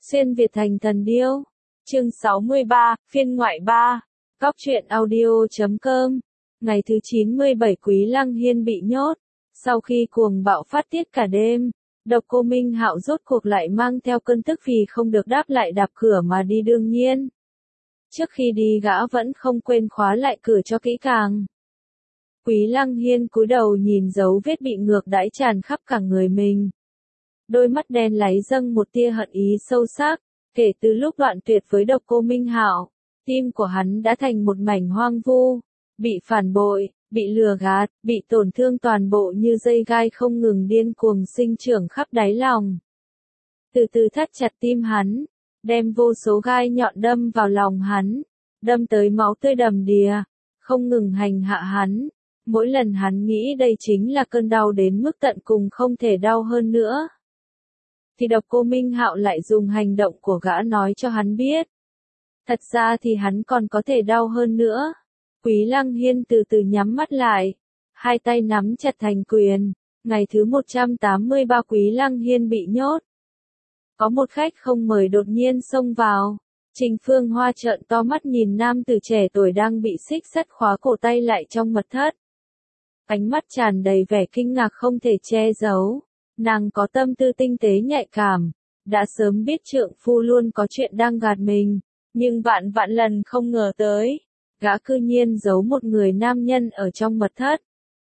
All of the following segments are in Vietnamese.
Xuyên Việt thành thần điêu. Chương 63, phiên ngoại 3. Góc truyện audio.com. Ngày thứ 97 Quý Lăng Hiên bị nhốt. Sau khi cuồng bạo phát tiết cả đêm, Độc Cô Minh Hạo rốt cuộc lại mang theo cơn tức vì không được đáp lại đạp cửa mà đi đương nhiên. Trước khi đi gã vẫn không quên khóa lại cửa cho kỹ càng. Quý Lăng Hiên cúi đầu nhìn dấu vết bị ngược đãi tràn khắp cả người mình. Đôi mắt đen láy dâng một tia hận ý sâu sắc, kể từ lúc đoạn tuyệt với Độc Cô Minh Hạo, tim của hắn đã thành một mảnh hoang vu, bị phản bội, bị lừa gạt, bị tổn thương toàn bộ như dây gai không ngừng điên cuồng sinh trưởng khắp đáy lòng. Từ từ thắt chặt tim hắn, đem vô số gai nhọn đâm vào lòng hắn, đâm tới máu tươi đầm đìa, không ngừng hành hạ hắn. Mỗi lần hắn nghĩ đây chính là cơn đau đến mức tận cùng không thể đau hơn nữa, thì Độc Cô Minh Hạo lại dùng hành động của gã nói cho hắn biết. Thật ra thì hắn còn có thể đau hơn nữa. Quý Lăng Hiên từ từ nhắm mắt lại, hai tay nắm chặt thành quyền. Ngày thứ 183 Quý Lăng Hiên bị nhốt. Có một khách không mời đột nhiên xông vào. Trình Phương Hoa trợn to mắt nhìn nam tử trẻ tuổi đang bị xích sắt khóa cổ tay lại trong mật thất. Ánh mắt tràn đầy vẻ kinh ngạc không thể che giấu. Nàng có tâm tư tinh tế nhạy cảm, đã sớm biết trượng phu luôn có chuyện đang gạt mình, nhưng vạn vạn lần không ngờ tới, gã cư nhiên giấu một người nam nhân ở trong mật thất.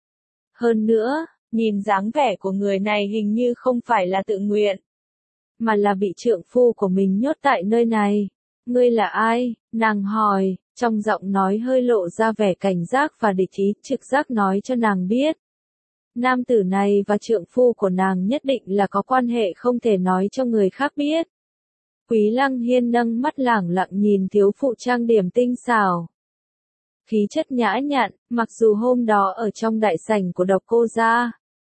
Hơn nữa, nhìn dáng vẻ của người này hình như không phải là tự nguyện, mà là bị trượng phu của mình nhốt tại nơi này. Ngươi là ai? Nàng hỏi, trong giọng nói hơi lộ ra vẻ cảnh giác và địch ý, trực giác nói cho nàng biết. Nam tử này và trượng phu của nàng nhất định là có quan hệ không thể nói cho người khác biết. Quý Lăng Hiên nâng mắt lẳng lặng nhìn thiếu phụ trang điểm tinh xảo, khí chất nhã nhặn, mặc dù hôm đó ở trong đại sảnh của Độc Cô gia,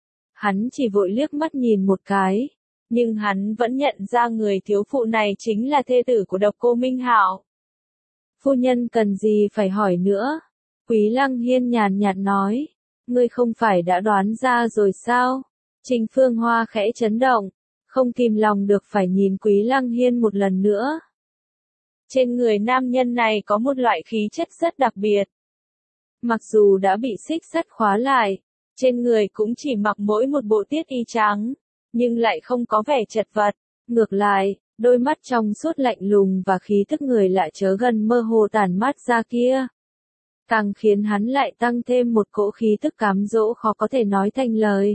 hắn chỉ vội liếc mắt nhìn một cái, nhưng hắn vẫn nhận ra người thiếu phụ này chính là thê tử của Độc Cô Minh Hạo. Phu nhân cần gì phải hỏi nữa? Quý Lăng Hiên nhàn nhạt nói. Ngươi không phải đã đoán ra rồi sao? Trình Phương Hoa khẽ chấn động, không kìm lòng được phải nhìn Quý Lăng Hiên một lần nữa. Trên người nam nhân này có một loại khí chất rất đặc biệt. Mặc dù đã bị xích sắt khóa lại, trên người cũng chỉ mặc mỗi một bộ tiết y trắng, nhưng lại không có vẻ chật vật. Ngược lại, đôi mắt trong suốt lạnh lùng và khí tức người lạ chớ gần mơ hồ tản mát ra kia, càng khiến hắn lại tăng thêm một cỗ khí tức cám dỗ khó có thể nói thành lời.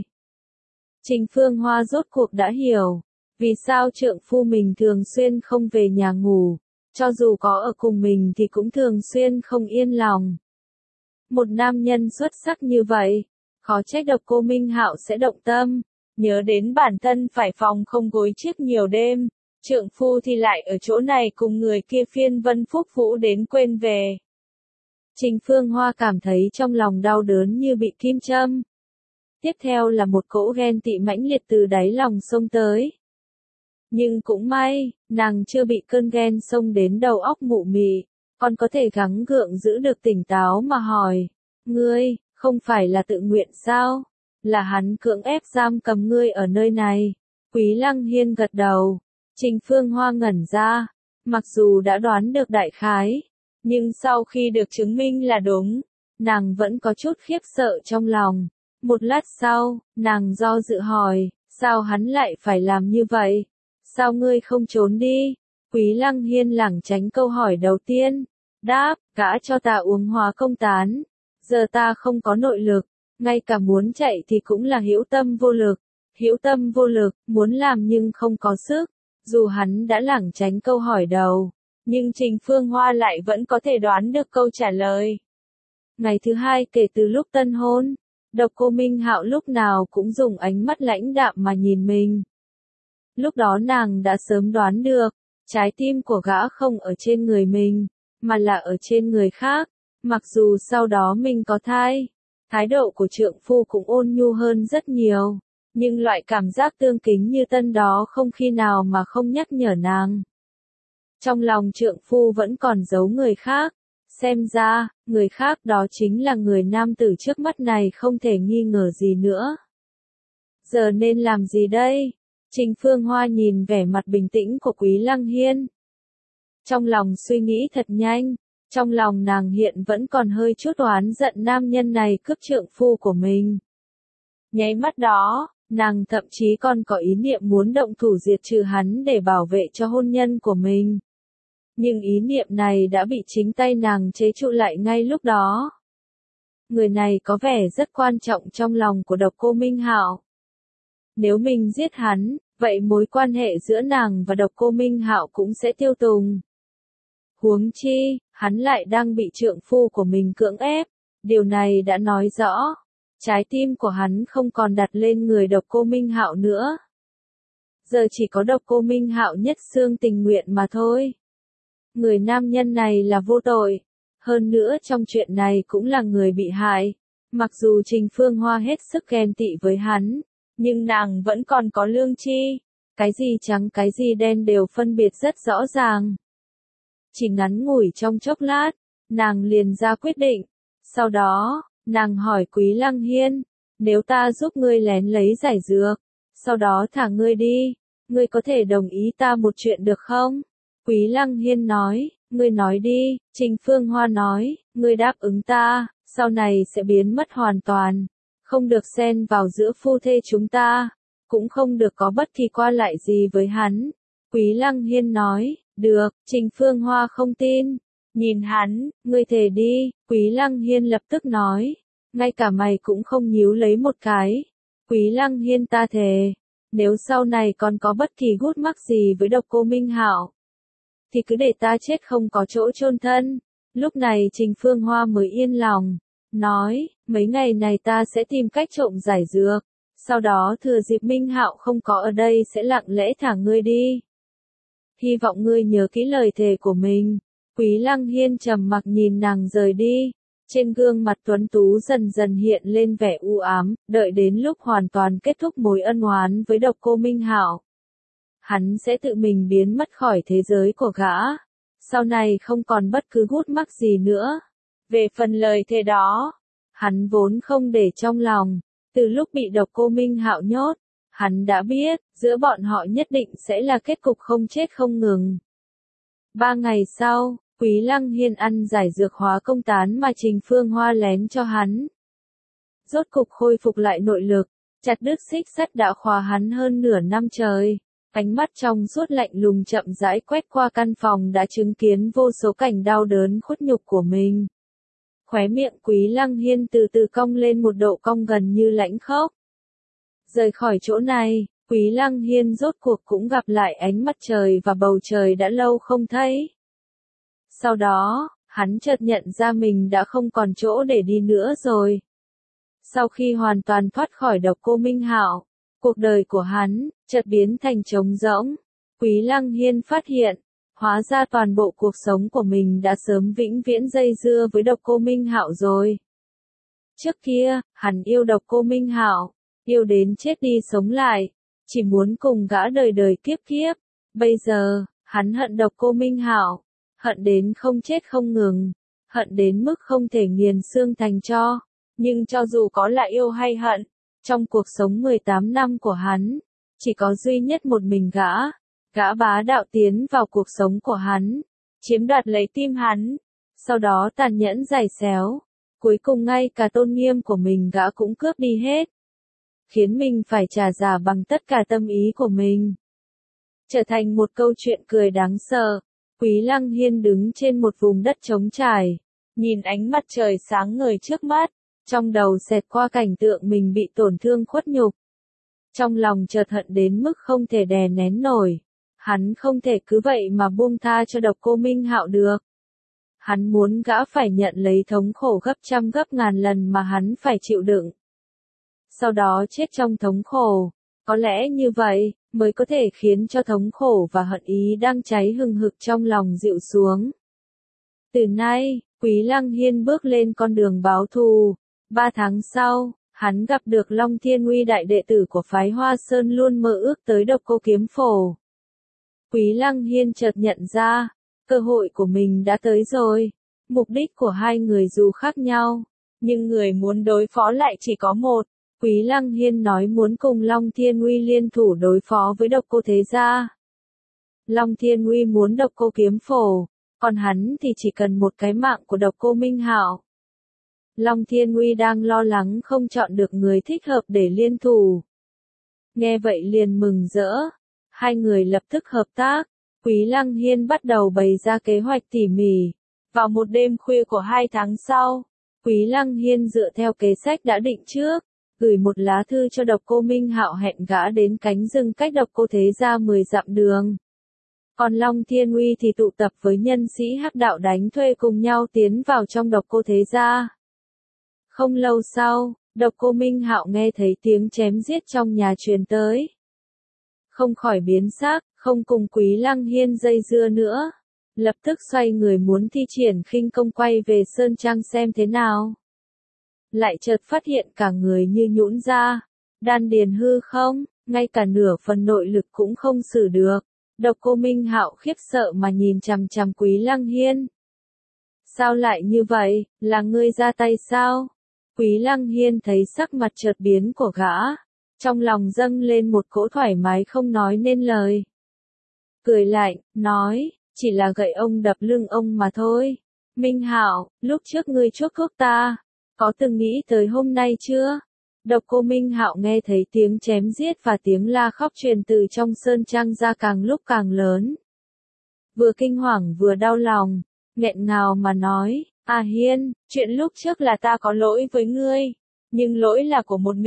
Trình Phương Hoa rốt cuộc đã hiểu, vì sao trượng phu mình thường xuyên không về nhà ngủ, cho dù có ở cùng mình thì cũng thường xuyên không yên lòng. Một nam nhân xuất sắc như vậy, khó trách Độc Cô Minh Hạo sẽ động tâm, nhớ đến bản thân phải phòng không gối chiếc nhiều đêm, trượng phu thì lại ở chỗ này cùng người kia phiên vân phúc vũ đến quên về. Trình Phương Hoa cảm thấy trong lòng đau đớn như bị kim châm. Tiếp theo là một cỗ ghen tị mãnh liệt từ đáy lòng xông tới. Nhưng cũng may, nàng chưa bị cơn ghen xông đến đầu óc mụ mị, còn có thể gắng gượng giữ được tỉnh táo mà hỏi. Ngươi, không phải là tự nguyện sao? Là hắn cưỡng ép giam cầm ngươi ở nơi này. Quý Lăng Hiên gật đầu. Trình Phương Hoa ngẩn ra, mặc dù đã đoán được đại khái, nhưng sau khi được chứng minh là đúng, nàng vẫn có chút khiếp sợ trong lòng. Một lát sau, nàng do dự hỏi, sao hắn lại phải làm như vậy? Sao ngươi không trốn đi? Quý Lăng Hiên lảng tránh câu hỏi đầu tiên. Đáp, gã cho ta uống hóa công tán. Giờ ta không có nội lực, ngay cả muốn chạy thì cũng là hữu tâm vô lực. Hữu tâm vô lực, muốn làm nhưng không có sức. Dù hắn đã lảng tránh câu hỏi đầu, nhưng Trình Phương Hoa lại vẫn có thể đoán được câu trả lời. Ngày thứ hai kể từ lúc tân hôn, Độc Cô Minh Hạo lúc nào cũng dùng ánh mắt lãnh đạm mà nhìn mình. Lúc đó nàng đã sớm đoán được, trái tim của gã không ở trên người mình, mà là ở trên người khác. Mặc dù sau đó mình có thai, thái độ của trượng phu cũng ôn nhu hơn rất nhiều, nhưng loại cảm giác tương kính như tân đó không khi nào mà không nhắc nhở nàng. Trong lòng trượng phu vẫn còn giấu người khác, xem ra, người khác đó chính là người nam tử trước mắt này không thể nghi ngờ gì nữa. Giờ nên làm gì đây? Trình Phương Hoa nhìn vẻ mặt bình tĩnh của Quý Lăng Hiên. Trong lòng suy nghĩ thật nhanh, trong lòng nàng hiện vẫn còn hơi chút oán giận nam nhân này cướp trượng phu của mình. Nháy mắt đó, nàng thậm chí còn có ý niệm muốn động thủ diệt trừ hắn để bảo vệ cho hôn nhân của mình. Nhưng ý niệm này đã bị chính tay nàng chế trụ lại ngay lúc đó. Người này có vẻ rất quan trọng trong lòng của Độc Cô Minh Hạo. Nếu mình giết hắn, vậy mối quan hệ giữa nàng và Độc Cô Minh Hạo cũng sẽ tiêu tùng. Huống chi, hắn lại đang bị trượng phu của mình cưỡng ép, điều này đã nói rõ, trái tim của hắn không còn đặt lên người Độc Cô Minh Hạo nữa. Giờ chỉ có Độc Cô Minh Hạo nhất xương tình nguyện mà thôi. Người nam nhân này là vô tội, hơn nữa trong chuyện này cũng là người bị hại. Mặc dù Trình Phương Hoa hết sức ghen tị với hắn, nhưng nàng vẫn còn có lương tri, cái gì trắng cái gì đen đều phân biệt rất rõ ràng. Chỉ ngắn ngủi trong chốc lát, nàng liền ra quyết định. Sau đó, nàng hỏi Quý Lăng Hiên, nếu ta giúp ngươi lén lấy giải dược, sau đó thả ngươi đi, ngươi có thể đồng ý ta một chuyện được không? Quý Lăng Hiên nói, ngươi nói đi. Trình Phương Hoa nói, ngươi đáp ứng ta, sau này sẽ biến mất hoàn toàn, không được xen vào giữa phu thê chúng ta, cũng không được có bất kỳ qua lại gì với hắn. Quý Lăng Hiên nói, được. Trình Phương Hoa không tin, nhìn hắn, ngươi thề đi. Quý Lăng Hiên lập tức nói, ngay cả mày cũng không nhíu lấy một cái. Quý Lăng Hiên ta thề, nếu sau này còn có bất kỳ gút mắc gì với Độc Cô Minh Hạo, thì cứ để ta chết không có chỗ chôn thân. Lúc này Trình Phương Hoa mới yên lòng, nói, mấy ngày này ta sẽ tìm cách trộm giải dược, sau đó thừa dịp Minh Hạo không có ở đây sẽ lặng lẽ thả ngươi đi. Hy vọng ngươi nhớ kỹ lời thề của mình. Quý Lăng Hiên trầm mặc nhìn nàng rời đi, trên gương mặt tuấn tú dần dần hiện lên vẻ u ám, đợi đến lúc hoàn toàn kết thúc mối ân oán với Độc Cô Minh Hạo, hắn sẽ tự mình biến mất khỏi thế giới của gã, sau này không còn bất cứ gút mắc gì nữa. Về phần lời thề đó, hắn vốn không để trong lòng, từ lúc bị Độc Cô Minh Hạo nhốt, hắn đã biết, giữa bọn họ nhất định sẽ là kết cục không chết không ngừng. 3 ngày sau, Quý Lăng Hiên ăn giải dược hóa công tán mà Trình Phương Hoa lén cho hắn. Rốt cục khôi phục lại nội lực, chặt đứt xích sắt đã khóa hắn hơn nửa năm trời. Ánh mắt trong suốt lạnh lùng chậm rãi quét qua căn phòng đã chứng kiến vô số cảnh đau đớn khuất nhục của mình. Khóe miệng Quý Lăng Hiên từ từ cong lên một độ cong gần như lãnh khốc. Rời khỏi chỗ này, Quý Lăng Hiên rốt cuộc cũng gặp lại ánh mặt trời và bầu trời đã lâu không thấy. Sau đó, hắn chợt nhận ra mình đã không còn chỗ để đi nữa rồi. Sau khi hoàn toàn thoát khỏi Độc Cô Minh Hạo, cuộc đời của hắn chợt biến thành trống rỗng. Quý Lăng Hiên phát hiện, hóa ra toàn bộ cuộc sống của mình đã sớm vĩnh viễn dây dưa với Độc Cô Minh Hạo rồi. Trước kia, hắn yêu Độc Cô Minh Hạo, yêu đến chết đi sống lại, chỉ muốn cùng gã đời đời kiếp kiếp. Bây giờ, hắn hận Độc Cô Minh Hạo, hận đến không chết không ngừng, hận đến mức không thể nghiền xương thành tro. Nhưng cho dù có là yêu hay hận, trong cuộc sống 18 năm của hắn, chỉ có duy nhất một mình gã bá đạo tiến vào cuộc sống của hắn, chiếm đoạt lấy tim hắn, sau đó tàn nhẫn giày xéo, cuối cùng ngay cả tôn nghiêm của mình gã cũng cướp đi hết, khiến mình phải trả giá bằng tất cả tâm ý của mình. Trở thành một câu chuyện cười đáng sợ, Quý Lăng Hiên đứng trên một vùng đất trống trải, nhìn ánh mặt trời sáng ngời trước mắt, trong đầu xẹt qua cảnh tượng mình bị tổn thương khuất nhục. Trong lòng chợt hận đến mức không thể đè nén nổi. Hắn không thể cứ vậy mà buông tha cho Độc Cô Minh Hạo được. Hắn muốn gã phải nhận lấy thống khổ gấp trăm gấp ngàn lần mà hắn phải chịu đựng. Sau đó chết trong thống khổ. Có lẽ như vậy, mới có thể khiến cho thống khổ và hận ý đang cháy hừng hực trong lòng dịu xuống. Từ nay, Quý Lăng Hiên bước lên con đường báo thù. 3 tháng sau, hắn gặp được Long Thiên Uy đại đệ tử của phái Hoa Sơn luôn mơ ước tới Độc Cô Kiếm Phổ. Quý Lăng Hiên chợt nhận ra, cơ hội của mình đã tới rồi. Mục đích của hai người dù khác nhau, nhưng người muốn đối phó lại chỉ có một. Quý Lăng Hiên nói muốn cùng Long Thiên Uy liên thủ đối phó với Độc Cô Thế Gia. Long Thiên Uy muốn Độc Cô Kiếm Phổ, còn hắn thì chỉ cần một cái mạng của Độc Cô Minh Hạo. Long Thiên Uy đang lo lắng không chọn được người thích hợp để liên thủ. Nghe vậy liền mừng rỡ, hai người lập tức hợp tác. Quý Lăng Hiên bắt đầu bày ra kế hoạch tỉ mỉ. Vào một đêm khuya của 2 tháng sau, Quý Lăng Hiên dựa theo kế sách đã định trước, gửi một lá thư cho Độc Cô Minh Hạo hẹn gã đến cánh rừng cách Độc Cô Thế Gia 10 dặm đường. Còn Long Thiên Uy thì tụ tập với nhân sĩ Hắc Đạo đánh thuê cùng nhau tiến vào trong Độc Cô Thế Gia. Không lâu sau, Độc Cô Minh Hạo nghe thấy tiếng chém giết trong nhà truyền tới. Không khỏi biến sắc, không cùng Quý Lăng Hiên dây dưa nữa. Lập tức xoay người muốn thi triển khinh công quay về Sơn Trang xem thế nào. Lại chợt phát hiện cả người như nhũn ra, đan điền hư không, ngay cả nửa phần nội lực cũng không xử được. Độc Cô Minh Hạo khiếp sợ mà nhìn chằm chằm Quý Lăng Hiên. Sao lại như vậy, là ngươi ra tay sao? Quý Lăng Hiên thấy sắc mặt chợt biến của gã, trong lòng dâng lên một cỗ thoải mái không nói nên lời. Cười lạnh, nói, chỉ là gậy ông đập lưng ông mà thôi. Minh Hạo, lúc trước ngươi chuốc thuốc ta, có từng nghĩ tới hôm nay chưa? Độc Cô Minh Hạo nghe thấy tiếng chém giết và tiếng la khóc truyền từ trong sơn trang ra càng lúc càng lớn. Vừa kinh hoàng vừa đau lòng, nghẹn ngào mà nói, Hiên, chuyện lúc trước là ta có lỗi với ngươi, nhưng lỗi là của một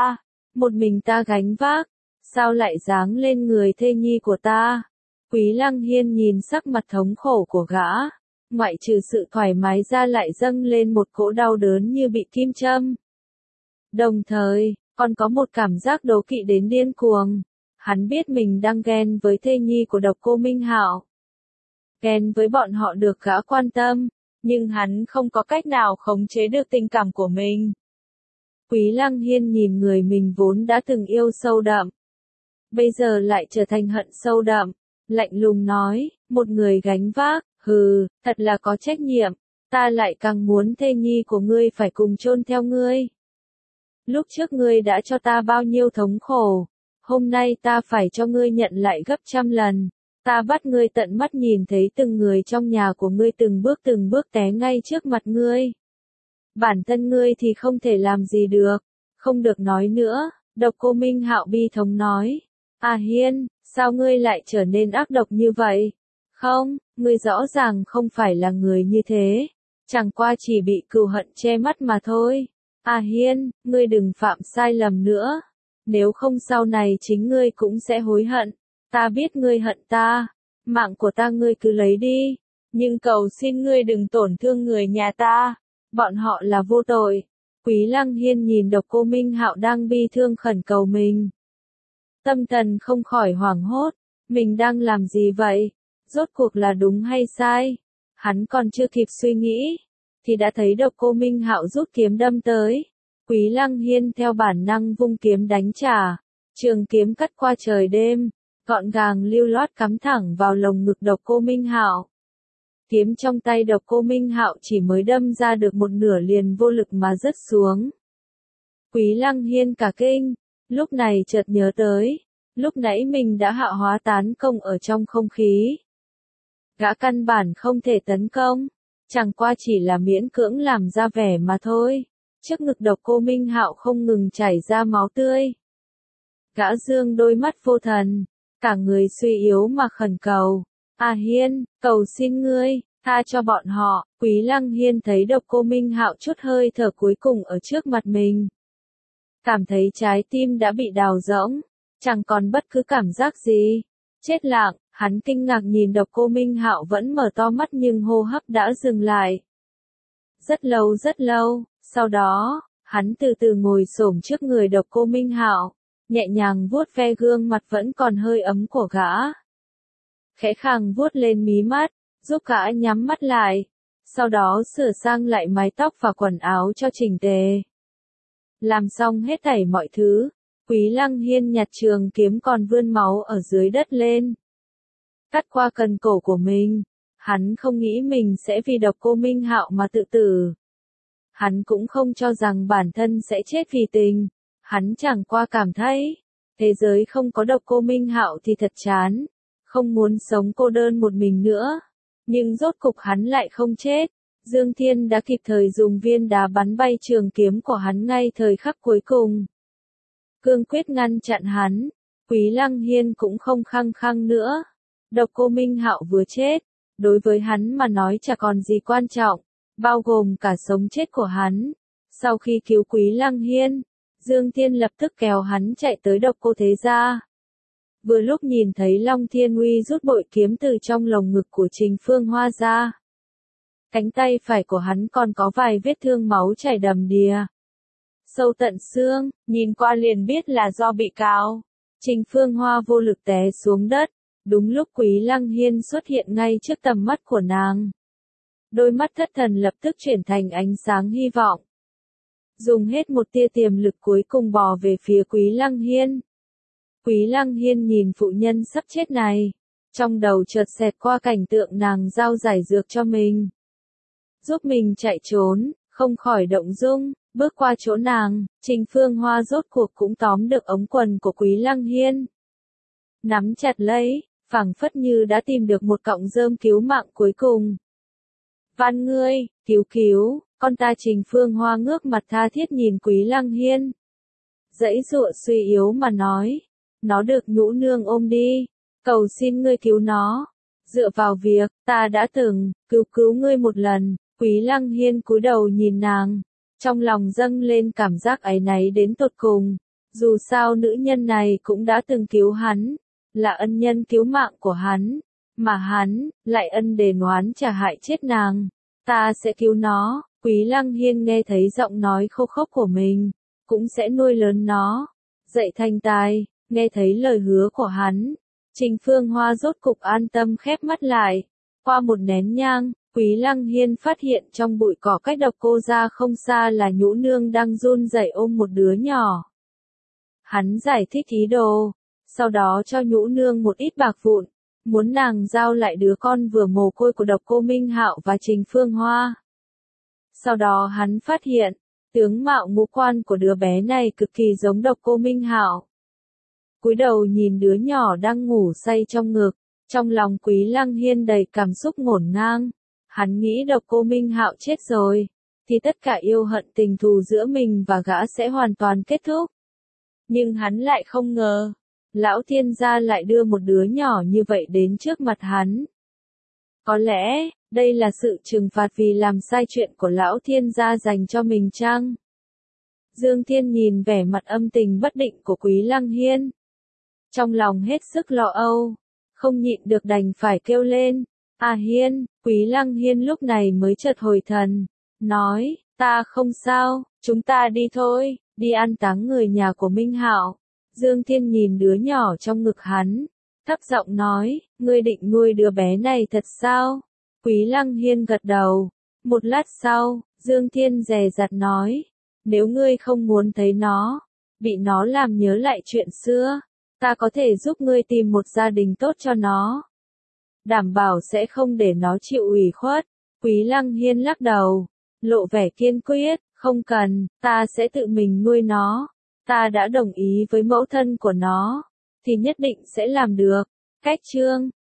mình ta gánh vác, sao lại giáng lên người thê nhi của ta? Quý Lăng Hiên nhìn sắc mặt thống khổ của gã, ngoại trừ sự thoải mái ra lại dâng lên một cỗ đau đớn như bị kim châm. Đồng thời, còn có một cảm giác đố kỵ đến điên cuồng. Hắn biết mình đang ghen với thê nhi của Độc Cô Minh Hạo. Ghen với bọn họ được gã quan tâm, nhưng hắn không có cách nào khống chế được tình cảm của mình. Quý Lăng Hiên nhìn người mình vốn đã từng yêu sâu đậm, bây giờ lại trở thành hận sâu đậm, lạnh lùng nói, một người gánh vác, hừ, thật là có trách nhiệm, ta lại càng muốn thê nhi của ngươi phải cùng chôn theo ngươi. Lúc trước ngươi đã cho ta bao nhiêu thống khổ, hôm nay ta phải cho ngươi nhận lại gấp trăm lần. Ta bắt ngươi tận mắt nhìn thấy từng người trong nhà của ngươi từng bước té ngay trước mặt ngươi. Bản thân ngươi thì không thể làm gì được, không được nói nữa. Độc Cô Minh Hạo bi thống nói, Hiên, sao ngươi lại trở nên ác độc như vậy? Không, ngươi rõ ràng không phải là người như thế, chẳng qua chỉ bị cừu hận che mắt mà thôi. Hiên, ngươi đừng phạm sai lầm nữa, nếu không sau này chính ngươi cũng sẽ hối hận. Ta biết ngươi hận ta, mạng của ta ngươi cứ lấy đi, nhưng cầu xin ngươi đừng tổn thương người nhà ta, bọn họ là vô tội. Quý Lăng Hiên nhìn Độc Cô Minh Hạo đang bi thương khẩn cầu mình. Tâm thần không khỏi hoảng hốt, mình đang làm gì vậy? Rốt cuộc là đúng hay sai? Hắn còn chưa kịp suy nghĩ, thì đã thấy Độc Cô Minh Hạo rút kiếm đâm tới. Quý Lăng Hiên theo bản năng vung kiếm đánh trả, trường kiếm cắt qua trời đêm, gọn gàng lưu loát cắm thẳng vào lồng ngực Độc Cô Minh Hạo. Kiếm trong tay Độc Cô Minh Hạo chỉ mới đâm ra được một nửa liền vô lực mà rớt xuống. Quý Lăng Hiên cả kinh, lúc này chợt nhớ tới, lúc nãy mình đã hạ hóa tán công ở trong không khí. Gã căn bản không thể tấn công, chẳng qua chỉ là miễn cưỡng làm ra vẻ mà thôi. Trước ngực Độc Cô Minh Hạo không ngừng chảy ra máu tươi. Gã dương đôi mắt vô thần, cả người suy yếu mà khẩn cầu. Hiên, cầu xin ngươi, tha cho bọn họ. Quý Lăng Hiên thấy Độc Cô Minh Hạo chút hơi thở cuối cùng ở trước mặt mình. Cảm thấy trái tim đã bị đào rỗng, chẳng còn bất cứ cảm giác gì. Chết lặng, hắn kinh ngạc nhìn Độc Cô Minh Hạo vẫn mở to mắt nhưng hô hấp đã dừng lại. Rất lâu, sau đó, hắn từ từ ngồi xổm trước người Độc Cô Minh Hạo, nhẹ nhàng vuốt ve gương mặt vẫn còn hơi ấm của gã. Khẽ khàng vuốt lên mí mắt, giúp gã nhắm mắt lại, sau đó sửa sang lại mái tóc và quần áo cho chỉnh tề. Làm xong hết thảy mọi thứ, Quý Lăng Hiên nhặt trường kiếm còn vươn máu ở dưới đất lên. Cắt qua cần cổ của mình, hắn không nghĩ mình sẽ vì Độc Cô Minh Hạo mà tự tử. Hắn cũng không cho rằng bản thân sẽ chết vì tình. Hắn chẳng qua cảm thấy, thế giới không có Độc Cô Minh Hạo thì thật chán, không muốn sống cô đơn một mình nữa. Nhưng rốt cục hắn lại không chết. Dương Thiên đã kịp thời dùng viên đá bắn bay trường kiếm của hắn ngay thời khắc cuối cùng. Cương quyết ngăn chặn hắn. Quý Lăng Hiên cũng không khăng khăng nữa. Độc Cô Minh Hạo vừa chết, đối với hắn mà nói chả còn gì quan trọng, bao gồm cả sống chết của hắn. Sau khi cứu Quý Lăng Hiên, Dương Thiên lập tức kéo hắn chạy tới Độc Cô Thế Gia. Vừa lúc nhìn thấy Long Thiên Uy rút bội kiếm từ trong lồng ngực của Trình Phương Hoa ra. Cánh tay phải của hắn còn có vài vết thương máu chảy đầm đìa. Sâu tận xương, nhìn qua liền biết là do bị cào. Trình Phương Hoa vô lực té xuống đất. Đúng lúc Quý Lăng Hiên xuất hiện ngay trước tầm mắt của nàng. Đôi mắt thất thần lập tức chuyển thành ánh sáng hy vọng. Dùng hết một tia tiềm lực cuối cùng bò về phía Quý Lăng Hiên. Quý Lăng Hiên nhìn phụ nhân sắp chết này. Trong đầu chợt xẹt qua cảnh tượng nàng giao giải dược cho mình. Giúp mình chạy trốn, không khỏi động dung, bước qua chỗ nàng, Trình Phương Hoa rốt cuộc cũng tóm được ống quần của Quý Lăng Hiên. Nắm chặt lấy, phảng phất như đã tìm được một cọng rơm cứu mạng cuối cùng. Van ngươi, cứu, con ta. Trình Phương Hoa ngước mặt tha thiết nhìn Quý Lăng Hiên. Giãy giụa suy yếu mà nói, nó được nhũ nương ôm đi, cầu xin ngươi cứu nó. Dựa vào việc, ta đã từng, cứu ngươi một lần. Quý Lăng Hiên cúi đầu nhìn nàng, trong lòng dâng lên cảm giác áy náy đến tột cùng. Dù sao nữ nhân này cũng đã từng cứu hắn, là ân nhân cứu mạng của hắn, mà hắn, lại ân đền oán trả hại chết nàng. Ta sẽ cứu nó. Quý Lăng Hiên nghe thấy giọng nói khô khốc của mình, cũng sẽ nuôi lớn nó, dạy thành tài. Nghe thấy lời hứa của hắn, Trình Phương Hoa rốt cục an tâm khép mắt lại. Qua một nén nhang, Quý Lăng Hiên phát hiện trong bụi cỏ cách Độc Cô gia không xa là nhũ nương đang run rẩy ôm một đứa nhỏ. Hắn giải thích ý đồ, sau đó cho nhũ nương một ít bạc vụn, muốn nàng giao lại đứa con vừa mồ côi của Độc Cô Minh Hạo và Trình Phương Hoa. Sau đó hắn phát hiện, tướng mạo ngũ quan của đứa bé này cực kỳ giống Độc Cô Minh Hạo. Cúi đầu nhìn đứa nhỏ đang ngủ say trong ngực, trong lòng Quý Lăng Hiên đầy cảm xúc ngổn ngang. Hắn nghĩ Độc Cô Minh Hạo chết rồi, thì tất cả yêu hận tình thù giữa mình và gã sẽ hoàn toàn kết thúc. Nhưng hắn lại không ngờ, Lão Thiên gia lại đưa một đứa nhỏ như vậy đến trước mặt hắn. Có lẽ, đây là sự trừng phạt vì làm sai chuyện của Lão Thiên gia dành cho mình chăng? Dương Thiên nhìn vẻ mặt âm tình bất định của Quý Lăng Hiên. Trong lòng hết sức lo âu, không nhịn được đành phải kêu lên. À Hiên. Quý Lăng Hiên lúc này mới chợt hồi thần, nói, ta không sao, chúng ta đi thôi, đi an táng người nhà của Minh Hạo. Dương Thiên nhìn đứa nhỏ trong ngực hắn, thấp giọng nói, ngươi định nuôi đứa bé này thật sao? Quý Lăng Hiên gật đầu. Một lát sau, Dương Thiên dè dặt nói, nếu ngươi không muốn thấy nó, bị nó làm nhớ lại chuyện xưa, ta có thể giúp ngươi tìm một gia đình tốt cho nó. Đảm bảo sẽ không để nó chịu ủy khuất. Quý Lăng Hiên lắc đầu, lộ vẻ kiên quyết, không cần, ta sẽ tự mình nuôi nó. Ta đã đồng ý với mẫu thân của nó, thì nhất định sẽ làm được. Cách chương